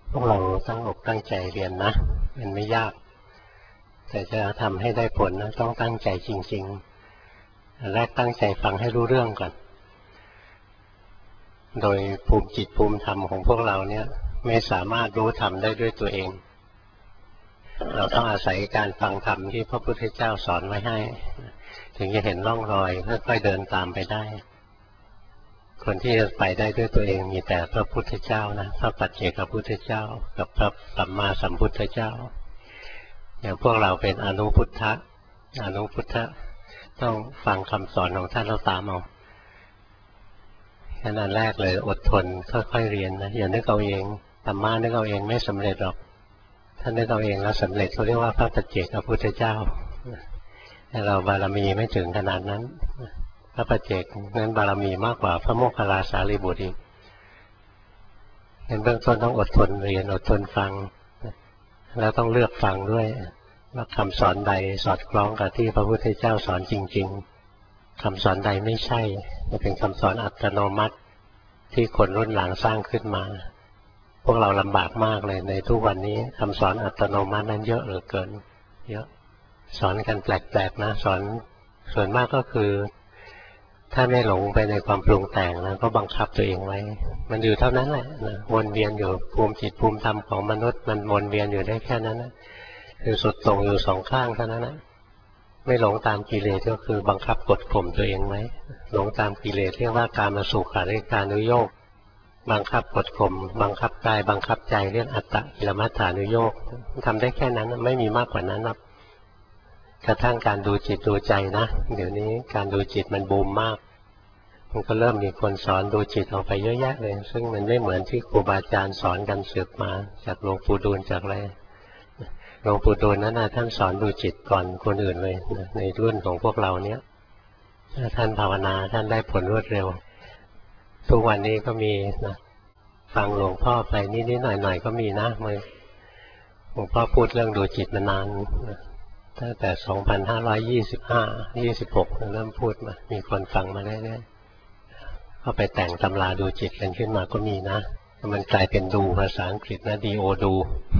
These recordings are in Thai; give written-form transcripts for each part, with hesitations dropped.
พวกเราตั้งอกตั้งใจเรียนนะมันไม่ยากแต่จะทำให้ได้ผลนะต้องตั้งใจจริงๆอันแรกตั้งใจฟังให้รู้เรื่องก่อนโดยภูมิจิตภูมิธรรมของพวกเราเนี่ยไม่สามารถรู้ธรรมได้ด้วยตัวเองเราต้องอาศัยการฟังธรรมที่พระพุทธเจ้าสอนไว้ให้ถึงจะเห็นร่องรอยค่อยๆเดินตามไปได้คนที่จะไปได้ด้วยตัวเองมีแต่พระพุทธเจ้านะพระปัจเจกพุทธเจ้ากับพระสัมมาสัมพุทธเจ้าอย่างพวกเราเป็นอนุพุทธะต้องฟังคำสอนของท่านเราตามเอาขณะแรกเลยอดทนค่อยๆเรียนนะอย่านึกเอาเองธรรมะนึกเอาเองไม่สำเร็จหรอกถ้านึกเอาเองแล้วสำเร็จเขาเรียกว่าพระปัจเจกพุทธเจ้าแต่เราบารมีไม่ถึงขนาดนั้นพระปัจเจกนั้นบารมีมากกว่าพระโมคคัลลาสารีบุตรอีกเบื้องต้นต้องอดทนเรียนอดทนฟังแล้วต้องเลือกฟังด้วยว่าคำสอนใดสอดคล้องกับที่พระพุทธเจ้าสอนจริงๆคำสอนใดไม่ใช่จะเป็นคำสอนอัตโนมัติที่คนรุ่นหลังสร้างขึ้นมาพวกเราลำบากมากเลยในทุกวันนี้คำสอนอัตโนมัตินั้นเยอะเหลือเกินเยอะสอนกันแปลกๆนะสอนส่วนมากก็คือถ้าไม่หลงไปในความปรุงแต่งนะก็บังคับตัวเองไว้มันอยู่เท่านั้นแหละนะวนเวียนอยู่ภูมิจิตภูมิธรรมของมนุษย์มันวนเวียนอยู่ได้แค่นั้นนะคือสุดตรงอยู่สองข้างเท่านั้นนะไม่หลงตามกิเลสก็คือบังคับกดข่มตัวเองไว้หลงตามกิเลสเรียกว่าการมาสุขาริการนุโยคบังคับกดข่มบังคับกายบังคับใจเรียกอัตตะกิลมัฏฐานุโยคทำได้แค่นั้นไม่มีมากกว่านั้นนะกระทั่งการดูจิตดูใจนะเดี๋ยวนี้การดูจิตมันบูมมากมันก็เริ่มมีคนสอนดูจิตออกไปเยอะแยะเลยซึ่งมันไม่เหมือนที่ครูบาอาจารย์สอนกันสืบมาจากหลวงปู่ดูลจากอะไรหลวงปู่ดูลนั้นท่านสอนดูจิตก่อนคนอื่นเลยในรุ่นของพวกเราเนี้ยท่านภาวนาท่านได้ผลรวดเร็วทุกวันนี้ก็มีนะฟังหลวงพ่อไปนิดๆหน่อยๆก็มีนะหลวงพ่อพูดเรื่องดูจิตมานานตั้งแต่2526เริ่มพูดมามีคนฟังมาเรื่อยๆก็ไปแต่งตำราดูจิตกันขึ้นมาก็มีนะมันกลายเป็นดูภาษาอังกฤษนะ do ดู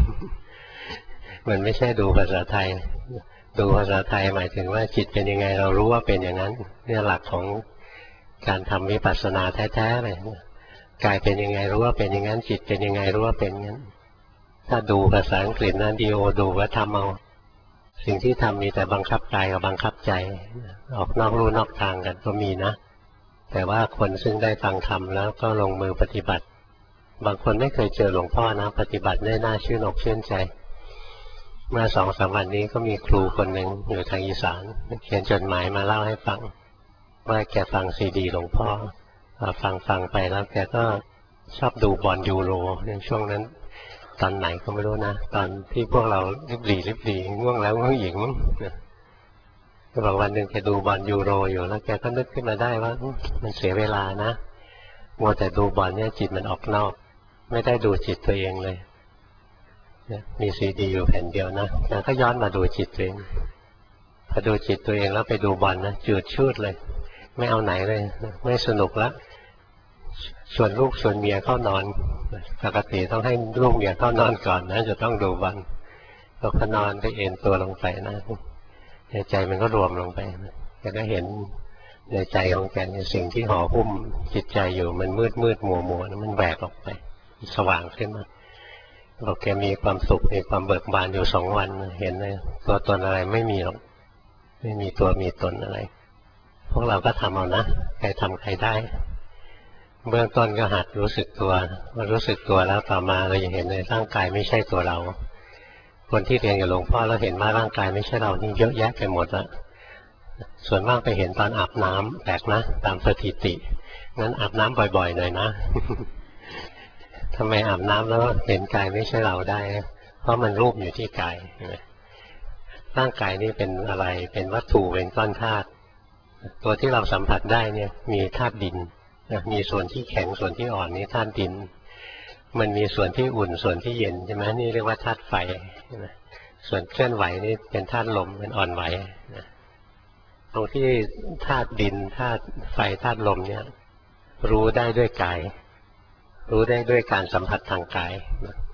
มันไม่ใช่ดูภาษาไทยดูภาษาไทยหมายถึงว่าจิตเป็นยังไงเรารู้ว่าเป็นอย่างนั้นเนี่ยหลักของการทำวิปัสสนาแท้ๆเลยกายเป็นยังไงรู้ว่าเป็นอย่างนั้นจิตเป็นยังไงรู้ว่าเป็นอย่างนั้นถ้าดูภาษาอังกฤษนะ do ดูว่าทำเอาสิ่งที่ทำมีแต่บังคับกายกับบังคับใจออกนอกลู่นอกทางกันก็มีนะแต่ว่าคนซึ่งได้ฟังธรรมแล้วก็ลงมือปฏิบัติบางคนไม่เคยเจอหลวงพ่อนะปฏิบัติได้น่าชื่นอกชื่นใจเมื่อ2-3 วันนี้ก็มีครูคนหนึ่งอยู่ทางอีสานเขียนจดหมายมาเล่าให้ฟังว่าแกฟังซีดีหลวงพ่อฟังไปแล้วแกก็ชอบดูบอลยูโรในช่วงนั้นตอนไหนก็ไม่รู้นะตอนที่พวกเราริบหรี่ง่วงแล้วง่วงหญิงก็บอกวันหนึ่งแกดูบอลยูโรอยู่แล้วแกก็นึกขึ้นมาได้ว่ามันเสียเวลานะมัวแต่ดูบอลเนี่ยจิตมันออกนอกไม่ได้ดูจิตตัวเองเลยมีซีดีอยู่แผ่นเดียวนะแล้วก็ย้อนมาดูจิตตัวเองพอดูจิตตัวเองแล้วไปดูบอลนะจืดชืดเลยไม่เอาไหนเลยไม่สนุกละชวนลูกชวนเมียเข้านอนปกติต้องให้ลูกเมียเข้านอนก่อนนะจะต้องดูบอลพอเขานอนไปเอนตัวลงไปนะในใจมันก็รวมลงไปแกก็เห็นในใจของแกในสิ่งที่ห่อหุ้มจิตใจอยู่มันมืดมัวมันแบกออกไปสว่างขึ้นมาบอกแกมีความสุขมีความเบิกบานอยู่2 วันเห็นเลยตัวตนอะไรไม่มีหรอกไม่มีตัวมีตนอะไรพวกเราก็ทำเอานะใครทำใครได้เบื้องต้นก็หัดรู้สึกตัวรู้สึกตัวแล้วต่อมาเราจะเห็นในร่างกายไม่ใช่ตัวเราคนที่เรียนกับหลวงพ่อแล้วเห็นว่าร่างกายไม่ใช่เรานี่เยอะแยะไปหมดละส่วนมากไปเห็นตอนอาบน้ำแปลกนะตามสถิติงั้นอาบน้ำบ่อยๆหน่อยนะทำไมอาบน้ำแล้วเห็นกายไม่ใช่เราได้เพราะมันรูปอยู่ที่กายร่างกายนี่เป็นอะไรเป็นวัตถุเป็นก้อนธาตุตัวที่เราสัมผัสได้เนี่ยมีธาตุดินมีส่วนที่แข็งส่วนที่อ่อนนี่ธาตุดินมันมีส่วนที่อุ่นส่วนที่เย็นใช่ไหมนี่เรียกว่าธาตุไฟส่วนเคลื่อนไหวนี่เป็นธาตุลมเป็นอ่อนไหวตรงที่ธาตุดินธาตุไฟธาตุลมเนี่ยรู้ได้ด้วยกายรู้ได้ด้วยการสัมผัสทางกาย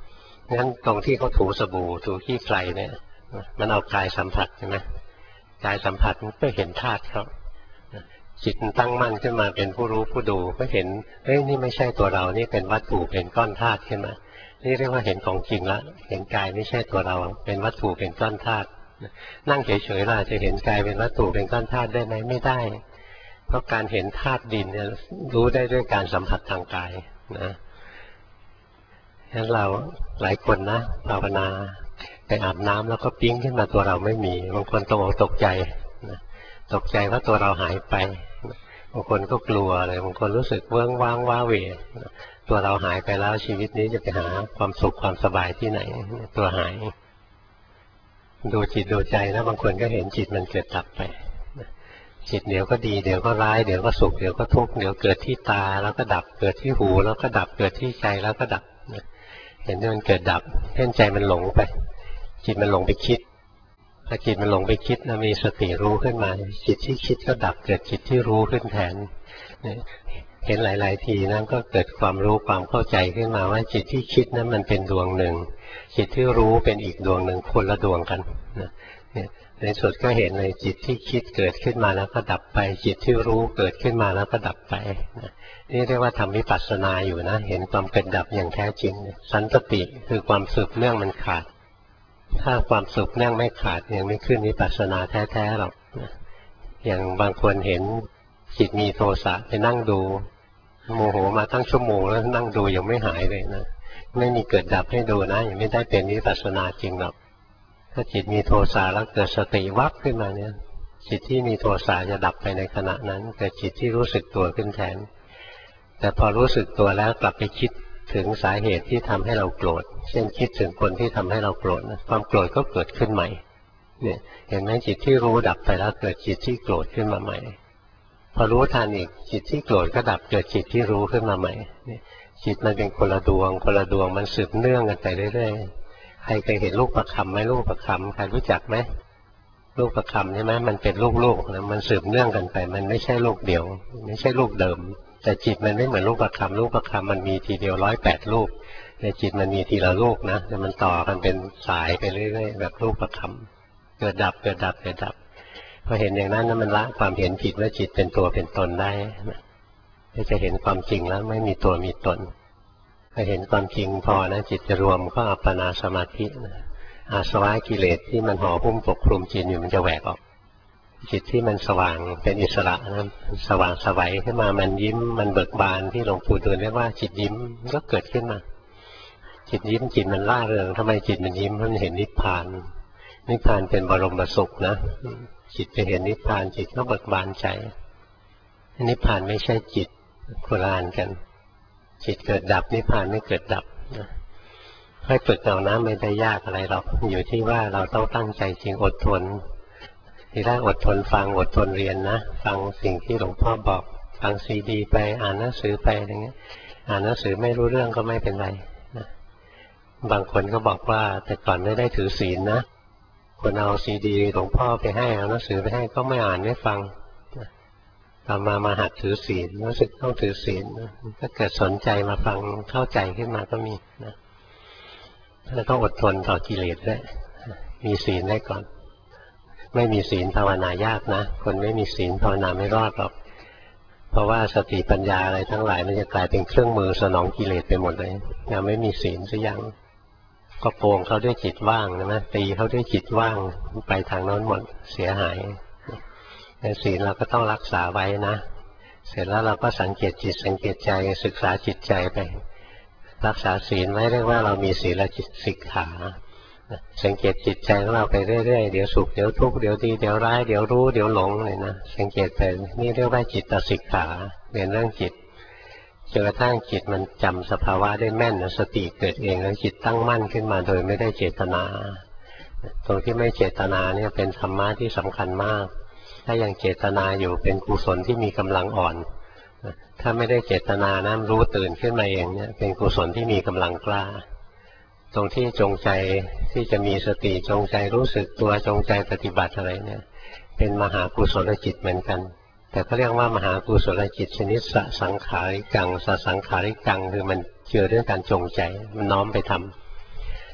งั้นตรงที่เขาถูสบู่ถูขี้ไครเนี่ยมันเอากายสัมผัสใช่ไหมกายสัมผัสมันก็เห็นธาตุเขาจิตตั้งมั่นขึ้นมาเป็นผู้รู้ผู้ดูก็เห็นเฮ้ยนี่ไม่ใช่ตัวเรานี่เป็นวัตถุเป็นก้อนธาตุขึ้นมานี่เรียกว่าเห็นของจริงละเห็นกายไม่ใช่ตัวเราเป็นวัตถุเป็นก้อนธาตุนั่งเฉยๆล่ะจะเห็นกายเป็นวัตถุเป็นก้อนธาตุได้ไหมไม่ได้เพราะการเห็นธาตุดินเนี่ยรู้ได้ด้วยการสัมผัสทางกายนะฉะนั้นเราหลายคนนะภาวนาไปอาบน้ำแล้วก็ปิ๊งขึ้นมาตัวเราไม่มีบางคนตกใจนะตกใจว่าตัวเราหายไปบางคนก็กลัวเลยบางคนรู้สึกเวิ้งว้างว้าเหวตัวเราหายไปแล้วชีวิตนี้จะไปหาความสุขความสบายที่ไหนตัวหายดูจิตดูใจนะบางคนก็เห็นจิตมันเกิดดับไปจิตเดี๋ยวก็ดีเดี๋ยวก็ร้ายเดี๋ยวก็สุขเดี๋ยวก็ทุกข์เดี๋ยวเกิดที่ตาแล้วก็ดับเกิดที่หูแล้วก็ดับเกิดที่ใจแล้วก็ดับเห็นว่ามันเกิดดับเห็นใจมันหลงไปจิตมันหลงไปคิดพอจิตมันหลงไปคิดนะมีสติรู้ขึ้นมาจิตที่คิดก็ดับเกิดจิตที่รู้ขึ้นแทนเห็นหลายๆทีนั้นก็เกิดความรู้ความเข้าใจขึ้นมาว่าจิตที่คิดนั้นมันเป็นดวงหนึ่งจิตที่รู้เป็นอีกดวงหนึ่งคนละดวงกันในสุดก็เห็นเลยจิตที่คิดเกิดขึ้นมาแล้วก็ดับไปจิตที่รู้เกิดขึ้นมาแล้วก็ดับไปนี่เรียกว่าทำวิปัสสนาอยู่นะเห็นความเกิดดับอย่างแท้จริงสันตติคือความสืบเนื่องมันขาดถ้าความสืบเนื่องไม่ขาดยังไม่ขึ้นวิปัสสนาแท้ๆหรอกอย่างบางคนเห็นจิตมีโทสะไปนั่งดูโมโหมาตั้งชั่วโมงแล้วนั่งดูยังไม่หายเลยนะไม่มีเกิดดับให้ดูนะยังไม่ได้เป็นวิปัสสนาจริงหรอกถ้าจิตมีโทสะแล้วเกิดสติวับขึ้นมาเนี่ยจิตที่มีโทสะจะดับไปในขณะนั้นเกิดจิตที่รู้สึกตัวขึ้นแทนแต่พอรู้สึกตัวแล้วกลับไปคิดถึงสาเหตุที่ทำให้เราโกรธเช่นคิดถึงคนที่ทำให้เราโกรธความโกรธก็เกิดขึ้นใหม่เนี่ยเห็นไหมจิตที่รู้ดับไปแล้วเกิดจิตที่โกรธขึ้นมาใหม่พอรู้ทันอีกจิตที่โกรธก็ดับเกิดจิตที่รู้ขึ้นมาใหม่จิตมันเป็นคนละดวงมันสืบเนื่องกันไปเรื่อยๆใครเคยเห็นลูกประคำไหมลูกประคำใครรู้จักไหมลูกประคำใช่ไหมมันเป็นลูกๆนะมันสืบเนื่องกันไปมันไม่ใช่ลูกเดียวไม่ใช่ลูกเดิมแต่จิตมันไม่เหมือนลูกประคำมันมีทีเดียว108 ลูกแต่จิตมันมีทีละลูกนะแต่มันต่อกันเป็นสายไปเรื่อยๆแบบลูกประคำเกิดดับเกิดดับเกิดดับพอเห็นอย่างนั้นมันละความเห็นผิดว่าจิตเป็นตัวเป็นตนได้จะเห็นความจริงแล้วไม่มีตัวมีตนพอเห็นความจริงพอนะจิตจะรวมก็อัปปนาสมาธิอาสวะกิเลสที่มันห่อหุ้มปกคลุมจิตอยู่มันจะแหวกออกจิตที่มันสว่างเป็นอิสระนะสว่างสวัยขึ้นมามันยิ้มมันเบิกบานที่หลวงปู่ดูลเรียกว่าจิตยิ้มก็เกิดขึ้นมาจิตยิ้มจิตมันร่าเริงทำไมจิตมันยิ้มเพราะมันเห็นนิพพานนิพพานเป็นบรมสุขนะจิตจะเห็นนิพพานจิตก็เบิกบานใจนิพพานไม่ใช่จิตโบราณกันจิตเกิดดับนิพพานไม่เกิดดับให้ฝึกเอานะไม่ได้ยากอะไรหรอกอยู่ที่ว่าเราต้องตั้งใจจริงอดทนทีแรกอดทนฟังอดทนเรียนนะฟังสิ่งที่หลวงพ่อบอกฟังซีดีไปอ่านหนังสือไปอะไรเงี้ยอ่านหนังสือไม่รู้เรื่องก็ไม่เป็นไรนะบางคนก็บอกว่าแต่ก่อนไม่ได้ถือศีลนะคนเอาซีดีหลวงพ่อไปให้เอาหนังสือไปให้ก็ไม่อ่านไม่ฟังต่อมาหัดถือศีลรู้สึกต้องถือศีลก็เกิดสนใจมาฟังเข้าใจขึ้นมาก็มีนะแล้วต้องอดทนต่อกิเลสด้วยมีศีลได้ก่อนไม่มีศีลภาวนายากนะคนไม่มีศีลภาวนาไม่รอดหรอกเพราะว่าสติปัญญาอะไรทั้งหลายมันจะกลายเป็นเครื่องมือสนองกิเลสไปหมดเลยยังไม่มีศีลสักอย่างก็โกงเขาด้วยจิตว่างนะตีเขาด้วยจิตว่างไปทางโน้นหมดเสียหายแต่ศีลเราก็ต้องรักษาไว้นะเสร็จแล้วเราก็สังเกตจิตสังเกตใจศึกษาจิตใจไปรักษาศีลไว้เรียกว่าเรามีศีลจิตสิกขาสังเกตจิตใจของเราไปเรื่อยๆเดี๋ยวสุขเดี๋ยวทุกข์เดี๋ยวดีเดี๋ยวร้ายเดี๋ยวรู้เดี๋ยวหลงเลยนะสังเกตไปนี่เรียกว่าจิตสิกขาเรียนเรื่องจิตจนกระทั่งจิตมันจำสภาวะได้แม่นสติเกิดเองแล้วจิตตั้งมั่นขึ้นมาโดยไม่ได้เจตนาตรงที่ไม่เจตนาเนี่ยเป็นธรรมะที่สำคัญมากถ้ายังเจตนาอยู่เป็นกุศลที่มีกำลังอ่อนถ้าไม่ได้เจตนานะรู้ตื่นขึ้นมาเองเนี่ยเป็นกุศลที่มีกำลังกล้าตรงที่จงใจที่จะมีสติจงใจรู้สึกตัวจงใจปฏิบัติอะไรเนี่ยเป็นมหากุศลจิตเหมือนกันแต่ก็เรียกว่ามหากุศลจิตชนิดสสังขาริกังสสังขาริกังคือมันเชื่อเรื่องการจงใจมันน้อมไปท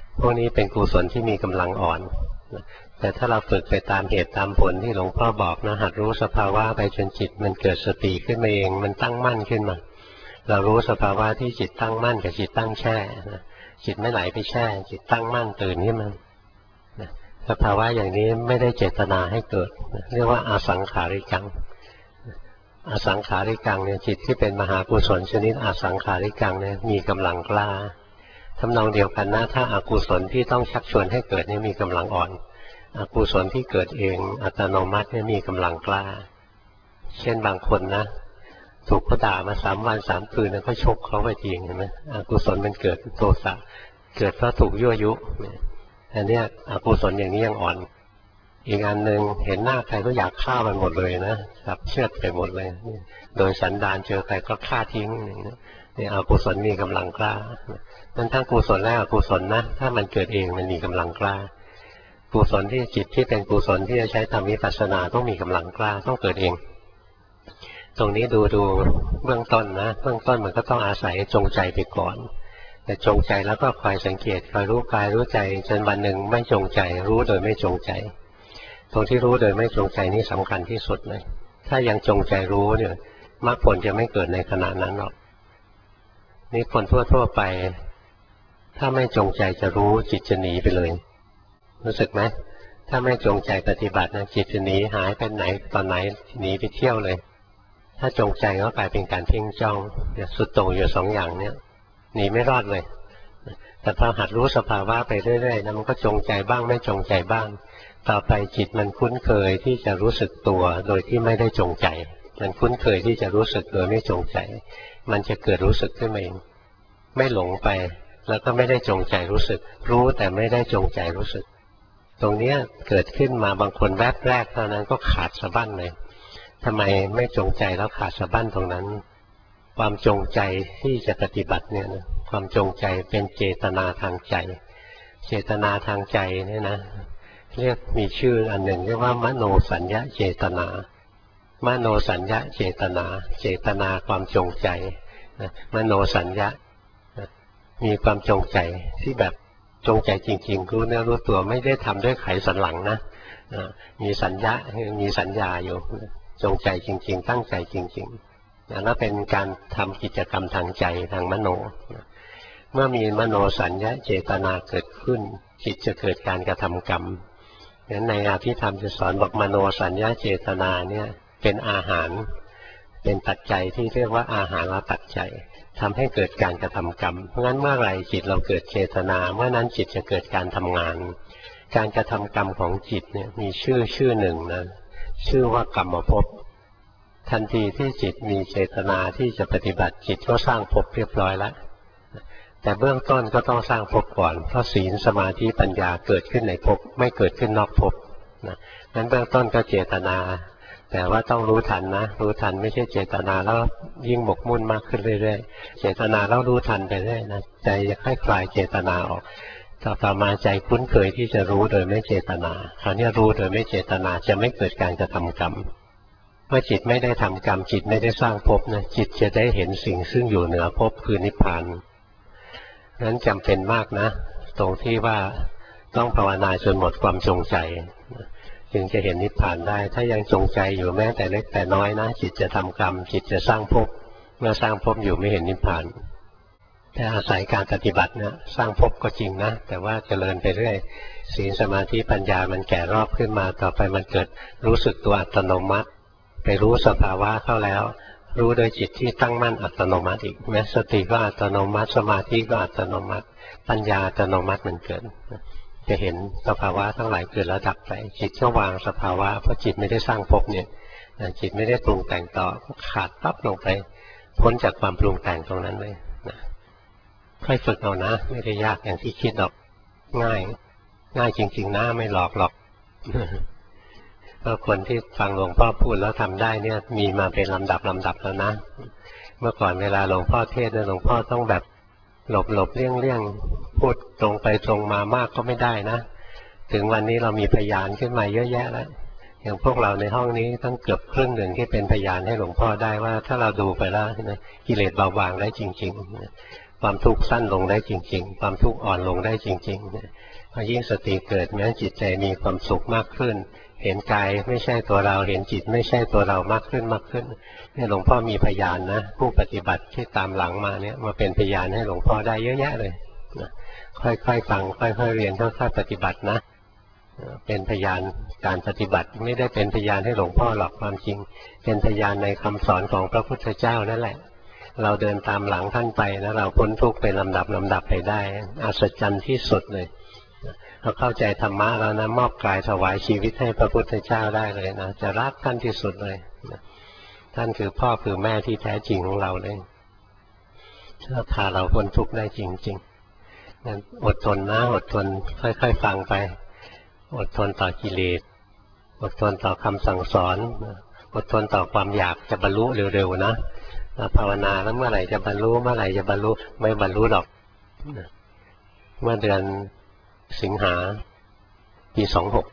พวกนี้เป็นกุศลที่มีกำลังอ่อนแต่ถ้าเราฝึกไปตามเหตุตามผลที่หลวงพ่อบอกนะหัดรู้สภาวะไปจนจิตมันเกิดสติขึ้นมาเองมันตั้งมั่นขึ้นมาเรารู้สภาวะที่จิตตั้งมั่นกับจิตตั้งแช่จิตไม่ไหลไปแช่จิตตั้งมั่นตื่นขึ้นมาสภาวะอย่างนี้ไม่ได้เจตนาให้เกิดเรียกว่าอสังขาริกังอสังขาริกังเนี่ยจิตที่เป็นมหากุศลชนิดอสังขาริกังเนี่ยมีกำลังกล้าทำนองเดียวกันนะถ้าอกุศลที่ต้องชักชวนให้เกิดนี่มีกำลังอ่อนอกุศลที่เกิดเองอัตโนมัติเนี่ยมีกำลังกล้าเช่นบางคนนะถูกเขาด่ามา3 วัน 3 คืนแล้วก็ชกเขาไปทีเห็นไหมอกุศลมันเกิดโทสะเกิดเพราะถูกยั่วยุอันนี้อกุศลอย่างนี้ยังอ่อนอีกอันหนึ่งเห็นหน้าใครก็อยากฆ่ามันหมดเลยนะครับเชือดไปหมดเลยโดยสันดานเจอใครก็ฆ่าทิ้งนี่อกุศลมีกำลังกล้ามันทั้งกุศลและอกุศลนะถ้ามันเกิดเองมันมีกำลังกล้ากุศลที่จิตที่เป็นกุศลที่จะใช้ทำวิปัสสนาต้องมีกำลังกล้าต้องเกิดเองตรงนี้ดูเบื้องต้นนะเบื้องต้นมันก็ต้องอาศัยจงใจไปก่อนแต่จงใจแล้วก็คอยสังเกตคอยรู้กายรู้ใจจนวันหนึ่งไม่จงใจรู้โดยไม่จงใจตรงที่รู้โดยไม่จงใจนี่สำคัญที่สุดเลยถ้ายังจงใจรู้เนี่ยมรรคผลจะไม่เกิดในขณะนั้นหรอกนี่คนทั่วไปถ้าไม่จงใจจะรู้จิตจะหนีไปเลยรู้สึกไหมถ้าไม่จงใจปฏิบัตินะจิตจะหนีหายไปไหนตอนไหนหนีไปเที่ยวเลยถ้าจงใจก็กลายเป็นการเพ่งจ้องสุดโต่งอยู่2 อย่างเนี้ยหนีไม่รอดเลยแต่พอหัดรู้สภาวะไปเรื่อยๆนะมันก็จงใจบ้างไม่จงใจบ้างต่อไปจิตมันคุ้นเคยที่จะรู้สึกตัวโดยที่ไม่ได้จงใจมันคุ้นเคยที่จะรู้สึกโดยไม่จงใจมันจะเกิดรู้สึกขึ้นมาเองไม่หลงไปแล้วก็ไม่ได้จงใจรู้สึกรู้แต่ไม่ได้จงใจรู้สึกตรงนี้เกิดขึ้นมาบางคนแวบแรกเท่านั้นก็ขาดสะบั้นเลยทำไมไม่จงใจแล้วขาดสะบั้นตรงนั้นความจงใจที่จะปฏิบัติเนี่ยนะความจงใจเป็นเจตนาทางใจเจตนาทางใจเนี่ยนะเรียกมีชื่ออันหนึ่งเรียกว่ามโนสัญญาเจตนามโนสัญญาเจตนาเจตนาความจงใจมโนสัญญามีความจงใจที่แบบจงใจจริงๆรู้เนื้อรู้ตัวไม่ได้ทำด้วยไขสันหลังนะมีสัญญามีสัญญาอยู่จงใจจริงๆตั้งใจจริงๆแล้วเป็นการทำกิจกรรมทางใจทางมโนเมื่อมีมโนสัญญาเจตนาเกิดขึ้นจิตจะเกิดการกระทำกรรมงั้นในอภิธรรมจะสอนบอกมโนสัญญาเจตนาเนี่ยเป็นอาหารเป็นปัจจัยที่เรียกว่าอาหารละปัจจัยทำให้เกิดการกระทำกรรมเพราะงั้นเมื่อไหร่จิตเราเกิดเจตนาเมื่อนั้นจิตจะเกิดการทำงานการกระทำกรรมของจิตเนี่ยมีชื่อหนึ่งนะชื่อว่ากรรมภพทันทีที่จิตมีเจตนาที่จะปฏิบัติจิตก็สร้างภพเรียบร้อยแล้วแต่เบื้องต้นก็ต้องสร้างภพก่อนเพราะศีลสมาธิปัญญาเกิดขึ้นในภพไม่เกิดขึ้นนอกภพนะงั้นเบื้องต้นก็เจตนาแต่ว่าต้องรู้ทันนะรู้ทันไม่ใช่เจตนาแล้วยิ่งหมกมุ่นมากขึ้นเรื่อยๆเจตนาแล้วรู้ทันไปเรื่อยนะใจจะคลายเจตนาออกต่อมาใจคุ้นเคยที่จะรู้โดยไม่เจตนาคราวนี้รู้โดยไม่เจตนาจะไม่เกิดการกระทำกรรมเมื่อจิตไม่ได้ทำกรรมจิตไม่ได้สร้างภพนะจิตจะได้เห็นสิ่งซึ่งอยู่เหนือภพคือนิพพานนั้นจำเป็นมากนะตรงที่ว่าต้องภาวนาจนหมดความจงใจจึงจะเห็นนิพพานได้ถ้ายังจงใจอยู่แม้แต่เล็กแต่น้อยนะจิตจะทำกรรมจิตจะสร้างภพเมื่อสร้างภพอยู่ไม่เห็นนิพพานแต่อาศัยการปฏิบัตินะสร้างภพก็จริงนะแต่ว่าเจริญไปเรื่อยศีลสมาธิปัญญามันแก่รอบขึ้นมาต่อไปมันเกิดรู้สึกตัวอัตโนมัติไปรู้สภาวะเข้าแล้วรู้โดยจิตที่ตั้งมั่นอัตโนมัติอีกแม้สติก็อัตโนมัติสมาธิก็อัตโนมัติปัญญาอัตโนมัติมันเกิดจะเห็นสภาวะทั้งหลายเกิดแล้วดับไปจิตก็วางสภาวะเพราะจิตไม่ได้สร้างภพเนี่ยจิตไม่ได้ปรุงแต่งต่อขาดปั๊บลงไปพ้นจากความปรุงแต่งตรงนั้นเลยนะค่อยฝึกเอานะไม่ได้ยากอย่างที่คิดหรอกง่ายจริงๆนะไม่หลอกหรอกเพราะคนที่ฟังหลวงพ่อพูดแล้วทำได้เนี่ยมีมาเป็นลำดับแล้วนะเมื่อก่อนเวลาหลวงพ่อเทศน์หลวงพ่อต้องแบบหลบเลี่ยงพูดตรงไปตรงมามากก็ไม่ได้นะถึงวันนี้เรามีพยานขึ้นมาเยอะแยะแล้วอย่างพวกเราในห้องนี้ต้องเกือบครึ่งหนึ่งที่เป็นพยานให้หลวงพ่อได้ว่าถ้าเราดูไปแล้วกิเลสเบาบางได้จริงๆความทุกข์สั้นลงได้จริงๆความทุกข์อ่อนลงได้จริงๆพอยิ่งสติเกิดแม้จิตใจมีความสุขมากขึ้นเห็นกายไม่ใช่ตัวเราเห็นจิตไม่ใช่ตัวเรามากขึ้นมากขึ้นนี่หลวงพ่อมีพยานนะผู้ปฏิบัติที่ตามหลังมาเนี่ยมาเป็นพยานให้หลวงพ่อได้เยอะแยะเลยค่อยๆฟังค่อยๆเรียนค่อยๆปฏิบัตินะเป็นพยานการปฏิบัติไม่ได้เป็นพยานให้หลวงพ่อหรอกความจริงเป็นพยานในคำสอนของพระพุทธเจ้านั่นแหละเราเดินตามหลังท่านไปแล้วเราพ้นทุกข์เป็นลำดับไปได้อัศจรรย์ที่สุดเลยเราเข้าใจธรรมะแล้วนะมอบกายถวายชีวิตให้พระพุทธเจ้าได้เลยนะจะรักท่านที่สุดเลยท่านคือพ่อคือแม่ที่แท้จริงของเราเลยถ้าพาเราพ้นทุกข์ได้จริงๆงั้นอดทนนะอดทนค่อยๆฟังไปอดทนต่อกิเลสอดทนต่อคำสั่งสอนอดทนต่อความอยากจะบรรลุเร็วๆนะภาวนาแล้วเมื่อไหร่จะบรรลุเมื่อไหร่จะบรรลุไม่บรรลุหรอกเมื่อเดือนสิงหาปี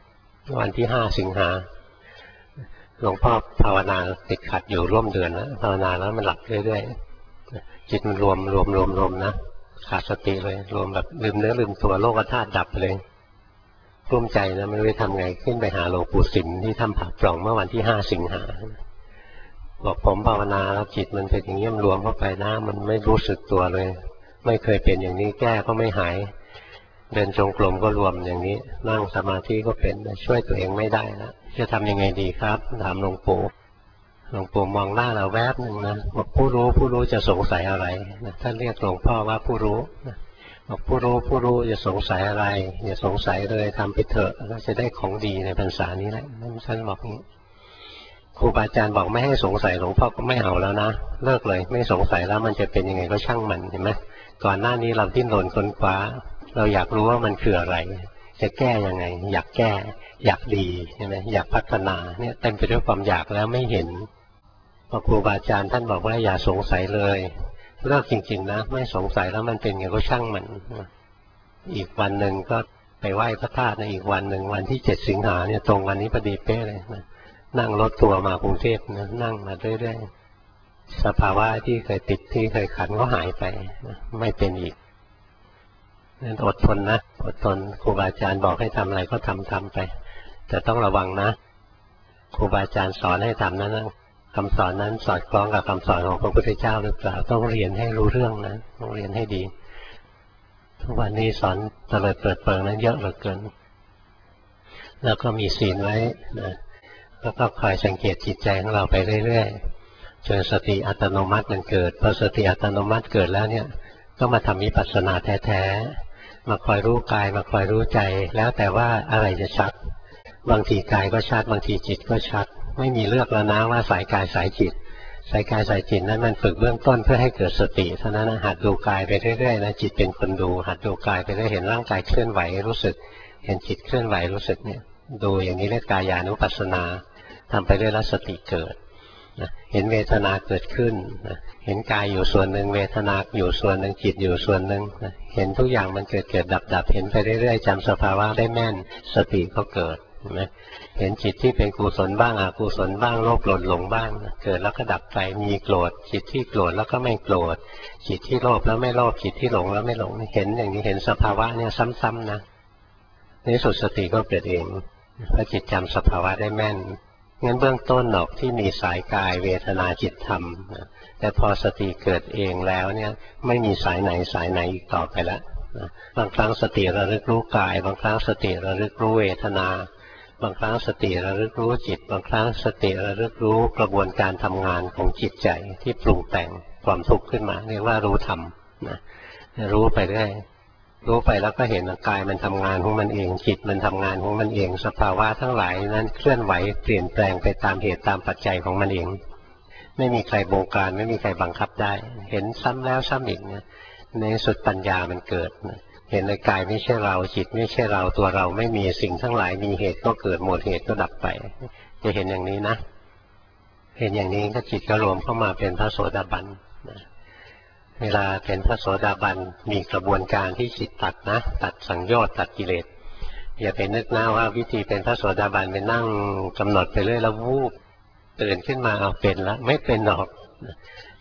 26วันที่5 สิงหาหลวงพ่อภาวนาติดขัดอยู่ร่วมเดือนแล้วภาวนาแล้วมันหลับเรื่อยๆจิตมันรวมนะขาดสติเลยรวมแบบลืมเนื้อลืมตัวโลกธาตุดับเลยกลุ้มใจนะไม่รู้ทำไงขึ้นไปหาหลวงปู่สิมที่ถ้ำผาปล่องเมื่อวันที่5 สิงหาบอกผมภาวนาแล้วจิตมันเป็นอย่างนี้มันรวมเข้าไปนะมันไม่รู้สึกตัวเลยไม่เคยเป็นอย่างนี้แก้ก็ไม่หายเดินจงกรมก็รวมอย่างนี้นั่งสมาธิก็เป็นช่วยตัวเองไม่ได้แล้วจะทำยังไงดีครับถามหลวงปู่มองหน้าเราแวบหนึ่งนะบอกผู้รู้จะสงสัยอะไรนะท่านเรียกหลวงพ่อว่าผู้รู้บอกผู้รู้จะสงสัยอะไรอย่าสงสัยเลยทำไปเถอะแล้วจะได้ของดีในพรรษานี้แหละท่านบอกนี้ครูบาอาจารย์บอกไม่ให้สงสัยหลวงพ่อก็ไม่เอาแล้วนะเลิกเลยไม่สงสัยแล้วมันจะเป็นยังไงก็ช่างมันเห็นไหมก่อนหน้านี้เราดิ้นรนค้นคว้าเราอยากรู้ว่ามันคืออะไรจะแก้ยังไงอยากแก้อยากดีใช่ไหมอยากพัฒนาเนี่ยเต็มไปด้วยความอยากแล้วไม่เห็นพอครูบาอาจารย์ท่านบอกว่าอย่าสงสัยเลยเลิกจริงๆนะไม่สงสัยแล้วมันเป็นไงก็ช่างมันอีกวันหนึ่งก็ไปไหว้พระธาตุในอีกวันหนึ่งวันที่7 สิงหาเนี่ยตรงวันนี้พอดีเป๊ะเลยนะนั่งรถทัวร์มากรุงเทพนะนั่งมาเรื่อยๆสภาวะที่เคยติดที่เคยขันก็หายไปไม่เป็นอีกนั่นอดทนนะอดทนครูบาอาจารย์บอกให้ทำอะไรก็ทำไปแต่ต้องระวังนะครูบาอาจารย์สอนให้ทำนั้นคำสอนนั้นสอดคล้องกับคำสอนของพระพุทธเจ้าหรือเปล่าต้องเรียนให้รู้เรื่องนะต้องเรียนให้ดีทุกวันนี้สอนเตลิดเปิดเปิงนั้นเยอะเหลือเกินแล้วก็มีศีลไว้นะแล้วก็คอยสังเกตจิตใจของเราไปเรื่อยๆจนสติอัตโนมัติมันเกิดพอสติอัตโนมัติเกิดแล้วเนี่ยก็มาทำวิปัสสนาแท้ๆมาคอยรู้กายมาคอยรู้ใจแล้วแต่ว่าอะไรจะชัดบางทีกายก็ชัดบางทีจิตก็ชัดไม่มีเลือกแล้วนะว่าสายกายสายจิตสายกายสายจิตนั้นมันฝึกเบื้องต้นเพื่อให้เกิดสติเท่านั้นหัดดูกายไปเรื่อยๆนะจิตเป็นคนดูหัดดูกายไปเรื่อยเห็นร่างกายเคลื่อนไหวรู้สึกเห็นจิตเคลื่อนไหวรู้สึกเนี่ยดูอย่างนี้เรียกกายานุปัสสนาทำไปเรื่อยแล้วสติเกิดเห็นเวทนาเกิดขึ้นเห็นกายอยู่ส่วนหนึ่งเวทนาอยู่ส่วนหนึ่งจิตอยู่ส่วนหนึ่งเห็นทุกอย่างมันเกิดดับเห็นไปเรื่อยๆจำสภาวะได้แม่นสติก็เกิดเห็นไหมเห็นจิตที่เป็นกุศลบ้างอกุศลบ้างโลภโกรธหลงบ้างเกิดแล้วก็ดับไปมีโกรธจิตที่โกรธแล้วก็ไม่โกรธจิตที่โลภแล้วไม่โลภจิตที่หลงแล้วไม่หลงเห็นอย่างนี้เห็นสภาวะเนี่ยซ้ำๆนะในสุดสติก็เกิดเองเพราะจิตจำสภาวะได้แม่นงั้นเบื้องต้นหรอกที่มีสายกายเวทนาจิตธรรมแต่พอสติเกิดเองแล้วเนี่ยไม่มีสายไหนอีกต่อไปแล้วบางครั้งสติระลึกรู้กายบางครั้งสติระลึกรู้เวทนาบางครั้งสติระลึกรู้จิตบางครั้งสติระลึกรู้กระบวนการทำงานของจิตใจที่ปรุงแต่งความทุกข์ขึ้นมาเรียกว่ารู้ธรรมนะรู้ไปเรื่อยรู้ไปแล้วก็เห็นกายมันทำงานของมันเองจิตมันทำงานของมันเองสภาวะทั้งหลายนั้นเคลื่อนไหวเปลี่ยนแปลงไปตามเหตุตามปัจจัยของมันเองไม่มีใครบงการไม่มีใครบังคับได้เห็นซ้ำแล้วซ้ำอีกเนี่ยในสุดปัญญามันเกิดเห็นในกายไม่ใช่เราจิตไม่ใช่เราตัวเราไม่มีสิ่งทั้งหลายมีเหตุก็เกิดหมดเหตุก็ดับไปจะเห็นอย่างนี้นะเห็นอย่างนี้ก็จิตก็รวมเข้ามาเป็นพระโสดาบันเวลาเป็นพระโสดาบันมีกระบวนการที่จิตตัดนะตัดสังโยชน์ตัดกิเลสอย่าไปนึกนะว่าวิธีเป็นพระโสดาบันไปนั่งกำหนดไปเรื่อยแล้ววูบตื่นขึ้นมาเอาเป็นแล้วไม่เป็นหรอก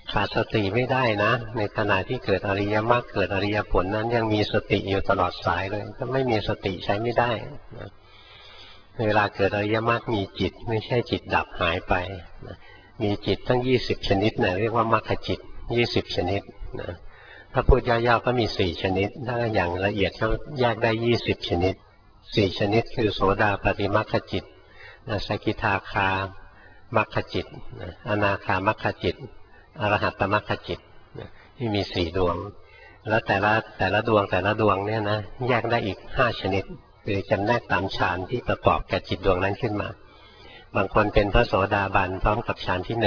ขาดสติไม่ได้นะในขณะที่เกิดอริยมรรคเกิดอริยผลนั้นยังมีสติอยู่ตลอดสายเลยถ้าไม่มีสติใช้ไม่ได้นะเวลาเกิดอริยมรรคมีจิตไม่ใช่จิตดับหายไปนะมีจิตตั้ง20ชนิดนะเรียกว่ามรรคจิต20ชนิดนะถ้าพูดย่อๆก็มี4ชนิดถ้าอย่างละเอียดก็แยกได้20ชนิด4ชนิดคือโสดาปัตติมรรคจิตสกิทาคามรรคจิตอนาคามรรคจิตอรหัตตมรรคจิตที่มี4ดวงแล้วแต่ละดวงเนี่ยนะแยกได้อีก5ชนิดคือจำแนกตามฌานที่ประกอบกับจิตดวงนั้นขึ้นมาบางคนเป็นพระโสดาบันพร้อมกับฌานที่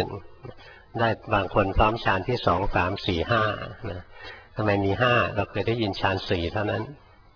1ได้บางคนพร้อมฌานที่2 3 4 5นะทำไมมี5เราเคยได้ยินฌาน4เท่านั้น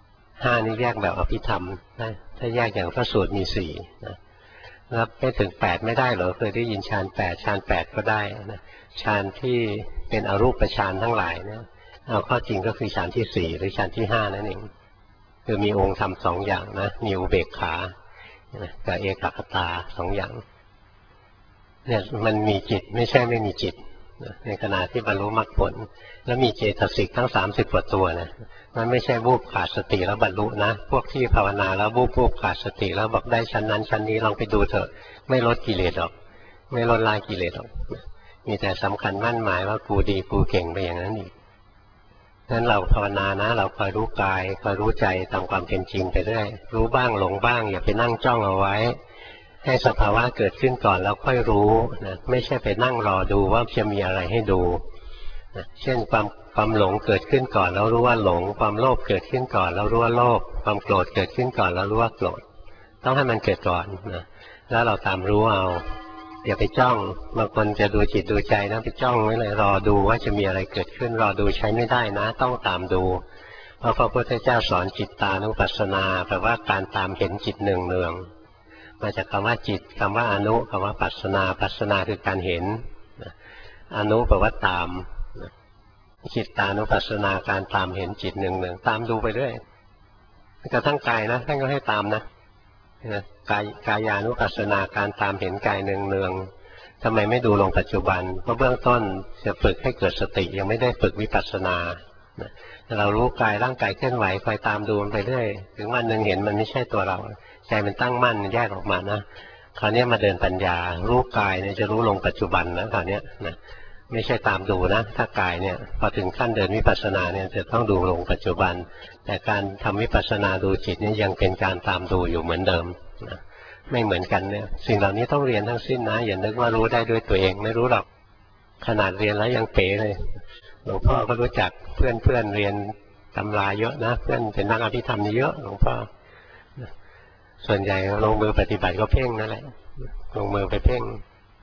5นี่แยกแบบอภิธรรมนะถ้าแยกอย่างพระสูตรมี4นะแล้วไม่ถึง8ไม่ได้เหรอเคยได้ยินฌาน8ฌาน8ก็ได้นะฌานที่เป็นอรูปฌานทั้งหลายนะเอาข้อจริงก็คือฌานที่4หรือฌานที่5นั่นเองคือมีองค์ธรรม2อย่างนะมีอุเบกขากับเอกคตา2อย่างเนี่ยมันมีจิตไม่ใช่ไม่มีจิตในขณะที่บรรลุมรรคผลแล้วมีเจตสิกทั้ง30กว่าตัวนะมันไม่ใช่วูบขาดสติแล้วบรรลุนะพวกที่ภาวนาแล้ววูบขาดสติแล้วบอกได้ชั้นนั้นชั้นนี้ลองไปดูเถอะไม่ลดกิเลสหรอกไม่ลดละกิเลสหรอกมีแต่สำคัญมั่นหมายว่ากูดีกูเก่งไปอย่างนั้นอีกนั้นเราภาวนานะเราคอยรู้กายคอยรู้ใจตามความเป็นจริงไปเรื่อยรู้บ้างหลงบ้างอย่าไปนั่งจ้องเอาไว้ให้สภาวะเกิดขึ้นก่อนแล้วค่อยรู้นะไม่ใช่ไปนั่งรอดูว่าจะมีอะไรให้ดูนะเช่นความหลงเกิดขึ้นก่อนแล้วรู้ว่าหลงความโลภเกิดขึ้นก่อนแล้วรู้ว่าโลภความโกรธเกิดขึ้นก่อนแล้วรู้ว่าโกรธต้องให้มันเกิดก่อนนะแล้วเราตามรู้เอาอย่าไปจ้องบางคนจะดูจิตดูใจนะไปจ้องไว้เลยรอดูว่าจะมีอะไรเกิดขึ้นรอดูใช้ไม่ได้นะต้องตามดูเพราะพระพุทธเจ้าสอนจิตตานุปัสสนาแปลว่าการตามเห็นจิตเนืองๆมาจากคำว่าจิตคำว่าอนุคำว่าปัสสนาปัสสนาคือการเห็นอนุแปลว่าตามจิตตานุปัสสนาการตามเห็นจิตเนืองๆตามดูไปเรื่อยกระทั่งกายนะท่านก็ให้ตามนะกายานุปัสสนาการตามเห็นกายเนืองๆทำไมไม่ดูลงปัจจุบันเพราะเบื้องต้นจะฝึกให้เกิดสติยังไม่ได้ฝึกวิปัสสนาเรารู้กายร่างกายเคลื่อนไหวคอยตามดูมันไปเรื่อยถึงวันหนึ่งเห็นมันไม่ใช่ตัวเราใจมันตั้งมั่นแยกออกมานะคราวนี้มาเดินปัญญารู้กายเนี่ยจะรู้ลงปัจจุบันนะคราวนี้นะไม่ใช่ตามดูนะถ้ากายเนี่ยพอถึงขั้นเดินวิปัสสนาเนี่ยจะต้องดูลงปัจจุบันแต่การทำวิปัสสนาดูจิตนี่ยังเป็นการตามดูอยู่เหมือนเดิมนะไม่เหมือนกันเนี่ยสิ่งเหล่านี้ต้องเรียนทั้งสิ้นนะอย่านึกว่ารู้ได้ด้วยตัวเองไม่รู้หรอกขนาดเรียนแล้วยังเป๋เลยหลวงพ่อก็รู้จักเพื่อนเรียนตำราเยอะนะเพื่อนเป็นนักอภิธรรมเยอะหลวงพ่อส่วนใหญ่ลงมือปฏิบัติก็เพ่งนั่นแหละลงมือไปเพ่ง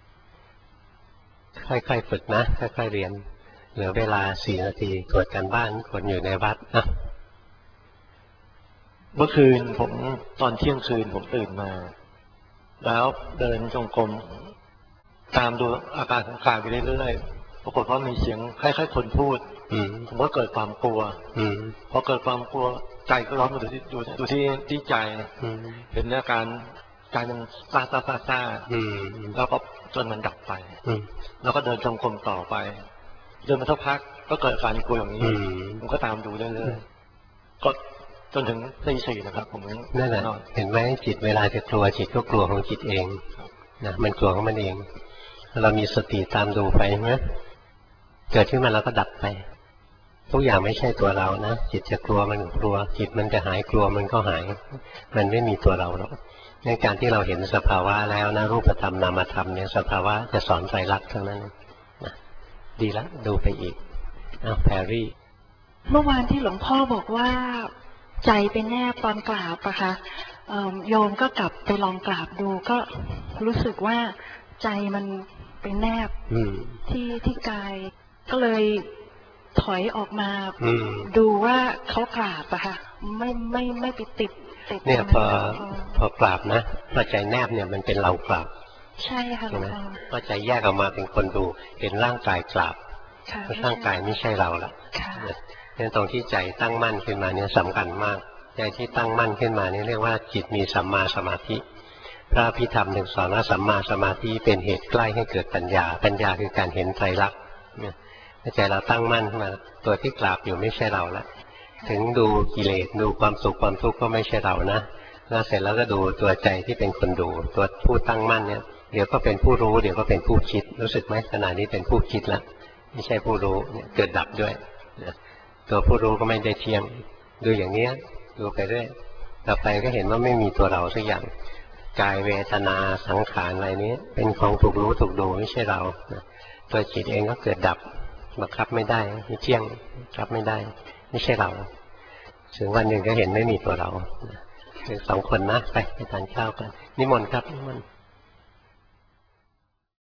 ค่อยๆฝึกนะค่อยๆเรียนเหลือเวลา4 นาทีตรวจกันบ้านคนอยู่ในวัดนะเมื่อคืนผมตอนเที่ยงคืนผมตื่นมาแล้วเดินจงกรมตามดูอาการของกายไปเรื่อยๆปรากฏว่ามีเสียงคล้ายๆคนพูดผมก็เกิดความกลัวพอเกิดความกลัวใจก็ร้อนมาดูที่ใจเห็นอาการใจมันซาแล้วก็จนมันดับไปแล้วก็เดินจงกรมต่อไปเดินมาสักพักก็เกิดอาการกลัวอย่างนี้ผมก็ตามดูเรื่อยๆก็จนถึงตี 4นะครับผมนั่นแหละเห็นไหมจิตเวลาจะกลัวจิตก็กลัวของจิตเองนะมันกลัวของมันเองเรามีสติตามดูไปนะเกิดขึ้นมาแล้วก็ดับไปทุกอย่างไม่ใช่ตัวเรานะจิตจะกลัวมันกลัวจิตมันจะหายกลัวมันก็หายมันไม่มีตัวเราหรอกในการที่เราเห็นสภาวะแล้วนะรูปธรรมนามธรรมเนี่ยสภาวะจะสอนไตรลักษณ์เท่านั้นนะดีละดูไปอีกแพรรี่เมื่อวานที่หลวงพ่อบอกว่าใจเป็นแนบตอนกราบอะค่ะโยมก็กลับไปลองกราบดูก็รู้สึกว่าใจมันเป็นแนบที่กายก็เลยถอยออกมาดูว่าเขากราบอะค่ะไม่ไปติดเนี่ยพอกราบนะพอใจแนบเนี่ยมันเป็นเรากราบใช่ค่ะหลวงพ่อพอใจแยกออกมาเป็นคนดูเห็นร่างกายกราบร่างกายไม่ใช่เราละเนี่ยตรงที่ใจตั้งมั่นขึ้นมาเนี่ยสำคัญมากใจที่ตั้งมั่นขึ้นมานี่เรียกว่าจิตมีสัมมาสมาธิพระอภิธรรมถึงสอนว่าสัมมาสมาธิเป็นเหตุใกล้ให้เกิดปัญญาคือการเห็นไตรลักษณ์ใจเราตั้งมั่นขึ้นมาตัวที่กราบอยู่ไม่ใช่เราละถึงดูกิเลสดูความสุขความทุกข์ก็ไม่ใช่เรานะแล้วเสร็จแล้วก็ดูตัวใจที่เป็นคนดูตัวผู้ตั้งมั่นเนี่ยเดี๋ยวก็เป็นผู้รู้เดี๋ยวก็เป็นผู้คิดรู้สึกไหมขณะนี้เป็นผู้คิดละไม่ใช่ผู้รู้เนี่ยเกิดดับด้วยตัวผู้รู้ก็ไม่ได้เที่ยงดูอย่างนี้ดูไปเรื่อยต่อไปก็เห็นว่าไม่มีตัวเราสักอย่างกายเวทนาสังขารอะไรนี้เป็นของถูกรู้ถูกดูไม่ใช่เราตัวจิตเองก็เกิดดับบังคับไม่ได้ไม่เที่ยงบังคับไม่ได้ไม่ใช่เราถึงวันหนึ่งก็เห็นไม่มีตัวเราสองคนนะไปทานข้าวกันนิมนต์ครับนิมนต์